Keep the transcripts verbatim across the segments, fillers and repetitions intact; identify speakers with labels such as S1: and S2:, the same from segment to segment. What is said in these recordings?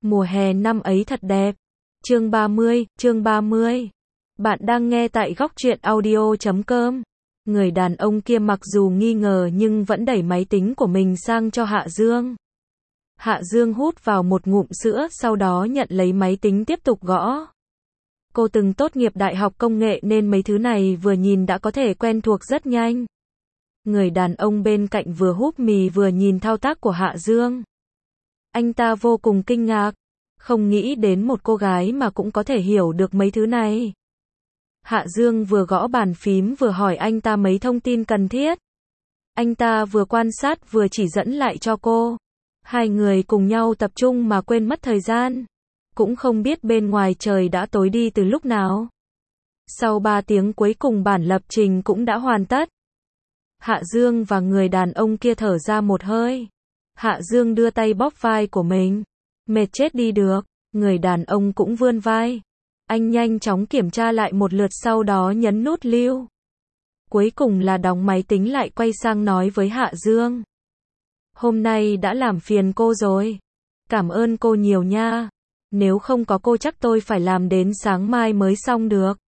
S1: Mùa hè năm ấy thật đẹp. Chương ba mươi, chương ba mươi. Bạn đang nghe tại góc truyện audio chấm com. Người đàn ông kia mặc dù nghi ngờ nhưng vẫn đẩy máy tính của mình sang cho Hạ Dương. Hạ Dương hút vào một ngụm sữa, sau đó nhận lấy máy tính tiếp tục gõ. Cô từng tốt nghiệp đại học công nghệ nên mấy thứ này vừa nhìn đã có thể quen thuộc rất nhanh. Người đàn ông bên cạnh vừa húp mì vừa nhìn thao tác của Hạ Dương. Anh ta vô cùng kinh ngạc, không nghĩ đến một cô gái mà cũng có thể hiểu được mấy thứ này. Hạ Dương vừa gõ bàn phím vừa hỏi anh ta mấy thông tin cần thiết. Anh ta vừa quan sát vừa chỉ dẫn lại cho cô. Hai người cùng nhau tập trung mà quên mất thời gian. Cũng không biết bên ngoài trời đã tối đi từ lúc nào. Sau ba tiếng cuối cùng bản lập trình cũng đã hoàn tất. Hạ Dương và người đàn ông kia thở ra một hơi. Hạ Dương đưa tay bóp vai của mình. Mệt chết đi được. Người đàn ông cũng vươn vai. Anh nhanh chóng kiểm tra lại một lượt sau đó nhấn nút lưu. Cuối cùng là đóng máy tính lại quay sang nói với Hạ Dương. Hôm nay đã làm phiền cô rồi. Cảm ơn cô nhiều nha. Nếu không có cô chắc tôi phải làm đến sáng mai mới xong được.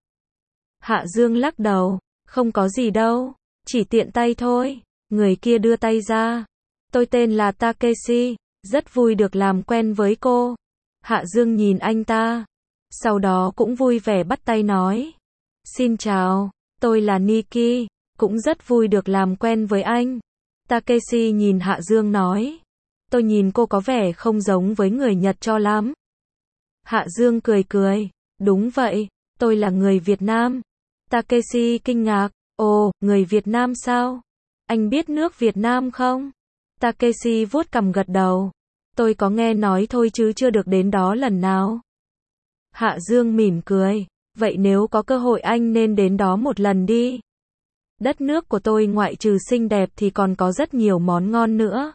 S1: Hạ Dương lắc đầu. Không có gì đâu. Chỉ tiện tay thôi. Người kia đưa tay ra. Tôi tên là Takeshi. Rất vui được làm quen với cô. Hạ Dương nhìn anh ta. Sau đó cũng vui vẻ bắt tay nói. Xin chào. Tôi là Niki. Cũng rất vui được làm quen với anh. Takeshi nhìn Hạ Dương nói. Tôi nhìn cô có vẻ không giống với người Nhật cho lắm. Hạ Dương cười cười. Đúng vậy. Tôi là người Việt Nam. Takeshi kinh ngạc. Ồ, người Việt Nam sao? Anh biết nước Việt Nam không? Takeshi vuốt cằm gật đầu. Tôi có nghe nói thôi chứ chưa được đến đó lần nào. Hạ Dương mỉm cười. Vậy nếu có cơ hội anh nên đến đó một lần đi. Đất nước của tôi ngoại trừ xinh đẹp thì còn có rất nhiều món ngon nữa.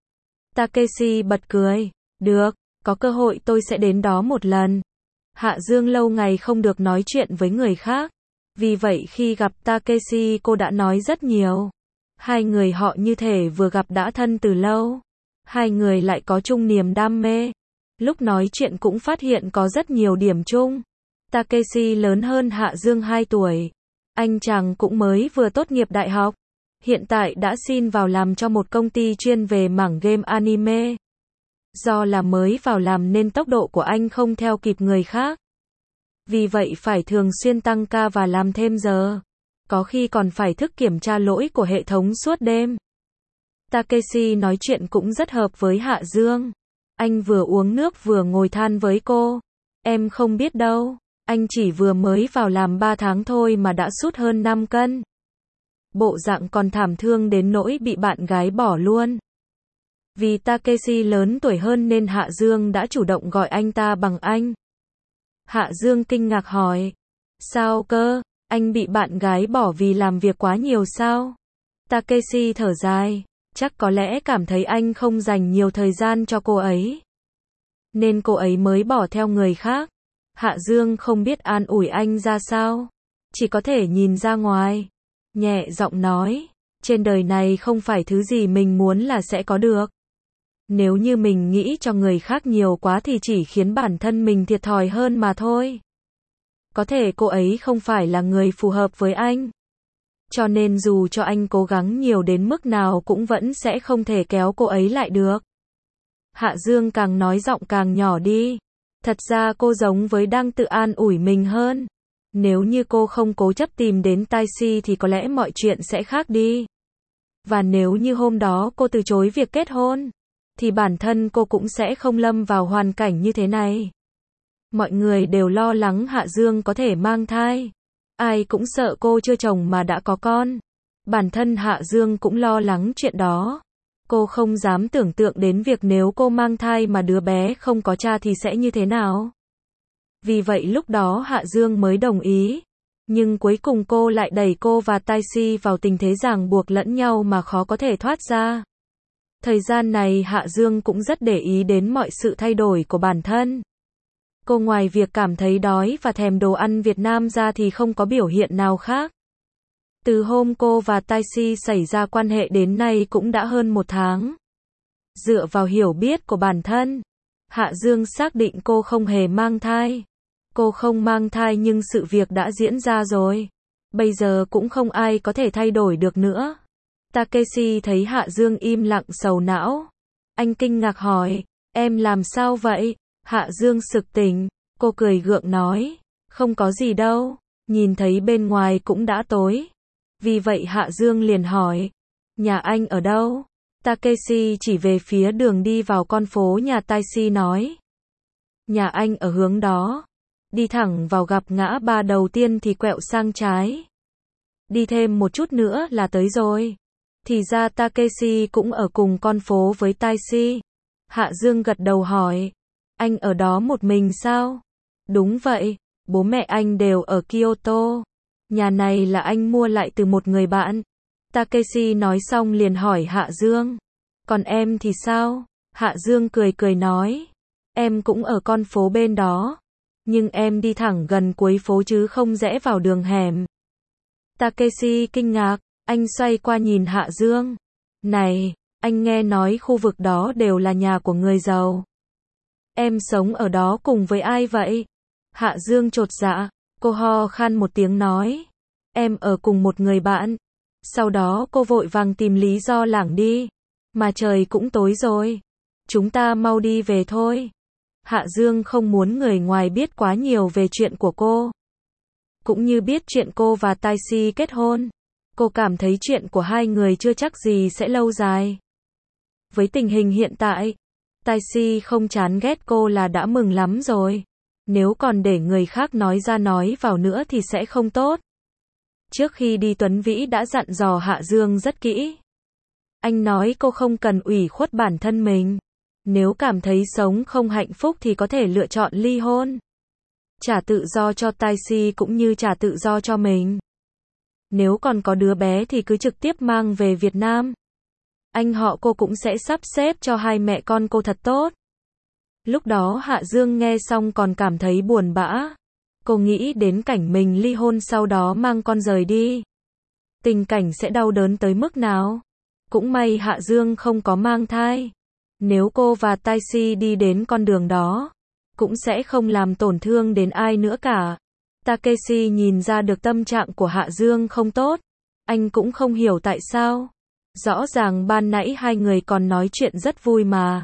S1: Takeshi bật cười. Được, có cơ hội tôi sẽ đến đó một lần. Hạ Dương lâu ngày không được nói chuyện với người khác. Vì vậy khi gặp Takeshi cô đã nói rất nhiều. Hai người họ như thể vừa gặp đã thân từ lâu. Hai người lại có chung niềm đam mê. Lúc nói chuyện cũng phát hiện có rất nhiều điểm chung. Takeshi lớn hơn Hạ Dương hai tuổi. Anh chàng cũng mới vừa tốt nghiệp đại học. Hiện tại đã xin vào làm cho một công ty chuyên về mảng game anime. Do là mới vào làm nên tốc độ của anh không theo kịp người khác. Vì vậy phải thường xuyên tăng ca và làm thêm giờ. Có khi còn phải thức kiểm tra lỗi của hệ thống suốt đêm. Takeshi nói chuyện cũng rất hợp với Hạ Dương. Anh vừa uống nước vừa ngồi than với cô. Em không biết đâu. Anh chỉ vừa mới vào làm ba tháng thôi mà đã sút hơn năm cân. Bộ dạng còn thảm thương đến nỗi bị bạn gái bỏ luôn. Vì Takeshi lớn tuổi hơn nên Hạ Dương đã chủ động gọi anh ta bằng anh. Hạ Dương kinh ngạc hỏi. Sao cơ? Anh bị bạn gái bỏ vì làm việc quá nhiều sao? Takeshi thở dài. Chắc có lẽ cảm thấy anh không dành nhiều thời gian cho cô ấy. Nên cô ấy mới bỏ theo người khác. Hạ Dương không biết an ủi anh ra sao. Chỉ có thể nhìn ra ngoài. Nhẹ giọng nói. Trên đời này không phải thứ gì mình muốn là sẽ có được. Nếu như mình nghĩ cho người khác nhiều quá thì chỉ khiến bản thân mình thiệt thòi hơn mà thôi. Có thể cô ấy không phải là người phù hợp với anh. Cho nên dù cho anh cố gắng nhiều đến mức nào cũng vẫn sẽ không thể kéo cô ấy lại được. Hạ Dương càng nói giọng càng nhỏ đi. Thật ra cô giống với đang tự an ủi mình hơn. Nếu như cô không cố chấp tìm đến Takeshi thì có lẽ mọi chuyện sẽ khác đi. Và nếu như hôm đó cô từ chối việc kết hôn, thì bản thân cô cũng sẽ không lâm vào hoàn cảnh như thế này. Mọi người đều lo lắng Hạ Dương có thể mang thai. Ai cũng sợ cô chưa chồng mà đã có con. Bản thân Hạ Dương cũng lo lắng chuyện đó. Cô không dám tưởng tượng đến việc nếu cô mang thai mà đứa bé không có cha thì sẽ như thế nào. Vì vậy lúc đó Hạ Dương mới đồng ý. Nhưng cuối cùng cô lại đẩy cô và Takeshi vào tình thế ràng buộc lẫn nhau mà khó có thể thoát ra. Thời gian này Hạ Dương cũng rất để ý đến mọi sự thay đổi của bản thân. Cô ngoài việc cảm thấy đói và thèm đồ ăn Việt Nam ra thì không có biểu hiện nào khác. Từ hôm cô và Takeshi xảy ra quan hệ đến nay cũng đã hơn một tháng. Dựa vào hiểu biết của bản thân, Hạ Dương xác định cô không hề mang thai. Cô không mang thai nhưng sự việc đã diễn ra rồi. Bây giờ cũng không ai có thể thay đổi được nữa. Takeshi thấy Hạ Dương im lặng sầu não. Anh kinh ngạc hỏi, em làm sao vậy? Hạ Dương sực tỉnh, cô cười gượng nói, không có gì đâu, nhìn thấy bên ngoài cũng đã tối. Vì vậy Hạ Dương liền hỏi, nhà anh ở đâu? Takeshi chỉ về phía đường đi vào con phố nhà Taishi nói, nhà anh ở hướng đó. Đi thẳng vào gặp ngã ba đầu tiên thì quẹo sang trái. Đi thêm một chút nữa là tới rồi. Thì ra Takeshi cũng ở cùng con phố với Taishi. Hạ Dương gật đầu hỏi, anh ở đó một mình sao? Đúng vậy, bố mẹ anh đều ở Kyoto. Nhà này là anh mua lại từ một người bạn. Takeshi nói xong liền hỏi Hạ Dương, còn em thì sao? Hạ Dương cười cười nói, em cũng ở con phố bên đó. Nhưng em đi thẳng gần cuối phố chứ không rẽ vào đường hẻm. Takeshi kinh ngạc, anh xoay qua nhìn Hạ Dương. Này, anh nghe nói khu vực đó đều là nhà của người giàu. Em sống ở đó cùng với ai vậy? Hạ Dương chột dạ, cô ho khan một tiếng nói. Em ở cùng một người bạn. Sau đó cô vội vàng tìm lý do lảng đi. Mà trời cũng tối rồi. Chúng ta mau đi về thôi. Hạ Dương không muốn người ngoài biết quá nhiều về chuyện của cô. Cũng như biết chuyện cô và Taishi kết hôn. Cô cảm thấy chuyện của hai người chưa chắc gì sẽ lâu dài. Với tình hình hiện tại, Taishi không chán ghét cô là đã mừng lắm rồi. Nếu còn để người khác nói ra nói vào nữa thì sẽ không tốt. Trước khi đi Tuấn Vĩ đã dặn dò Hạ Dương rất kỹ. Anh nói cô không cần ủy khuất bản thân mình. Nếu cảm thấy sống không hạnh phúc thì có thể lựa chọn ly hôn. Trả tự do cho Taishi cũng như trả tự do cho mình. Nếu còn có đứa bé thì cứ trực tiếp mang về Việt Nam. Anh họ cô cũng sẽ sắp xếp cho hai mẹ con cô thật tốt. Lúc đó Hạ Dương nghe xong còn cảm thấy buồn bã. Cô nghĩ đến cảnh mình ly hôn sau đó mang con rời đi. Tình cảnh sẽ đau đớn tới mức nào. Cũng may Hạ Dương không có mang thai. Nếu cô và Taishi đi đến con đường đó, cũng sẽ không làm tổn thương đến ai nữa cả. Takeshi nhìn ra được tâm trạng của Hạ Dương không tốt. Anh cũng không hiểu tại sao. Rõ ràng ban nãy hai người còn nói chuyện rất vui mà.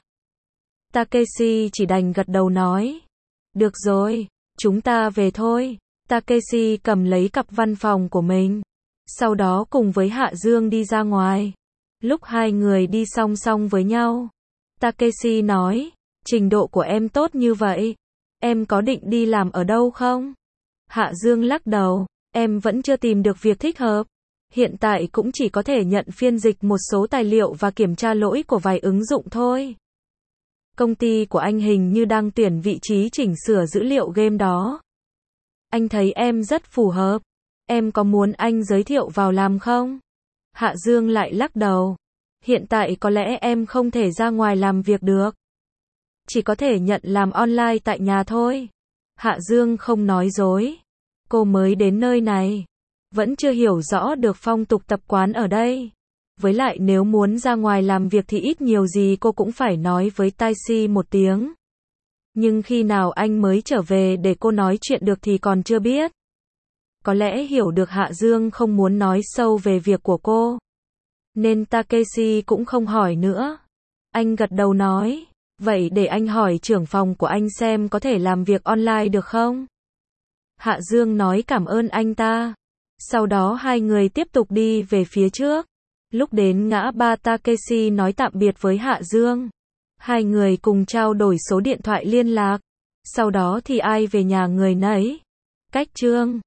S1: Takeshi chỉ đành gật đầu nói. Được rồi, chúng ta về thôi. Takeshi cầm lấy cặp văn phòng của mình. Sau đó cùng với Hạ Dương đi ra ngoài. Lúc hai người đi song song với nhau, Takeshi nói, trình độ của em tốt như vậy, em có định đi làm ở đâu không? Hạ Dương lắc đầu, em vẫn chưa tìm được việc thích hợp. Hiện tại cũng chỉ có thể nhận phiên dịch một số tài liệu và kiểm tra lỗi của vài ứng dụng thôi. Công ty của anh hình như đang tuyển vị trí chỉnh sửa dữ liệu game đó. Anh thấy em rất phù hợp. Em có muốn anh giới thiệu vào làm không? Hạ Dương lại lắc đầu. Hiện tại có lẽ em không thể ra ngoài làm việc được. Chỉ có thể nhận làm online tại nhà thôi. Hạ Dương không nói dối. Cô mới đến nơi này. Vẫn chưa hiểu rõ được phong tục tập quán ở đây. Với lại nếu muốn ra ngoài làm việc thì ít nhiều gì cô cũng phải nói với Taishi một tiếng. Nhưng khi nào anh mới trở về để cô nói chuyện được thì còn chưa biết. Có lẽ hiểu được Hạ Dương không muốn nói sâu về việc của cô. Nên Takeshi cũng không hỏi nữa. Anh gật đầu nói, vậy để anh hỏi trưởng phòng của anh xem có thể làm việc online được không? Hạ Dương nói cảm ơn anh ta. Sau đó hai người tiếp tục đi về phía trước. Lúc đến ngã ba Takeshi nói tạm biệt với Hạ Dương. Hai người cùng trao đổi số điện thoại liên lạc. Sau đó thì ai về nhà người nấy. Cách chương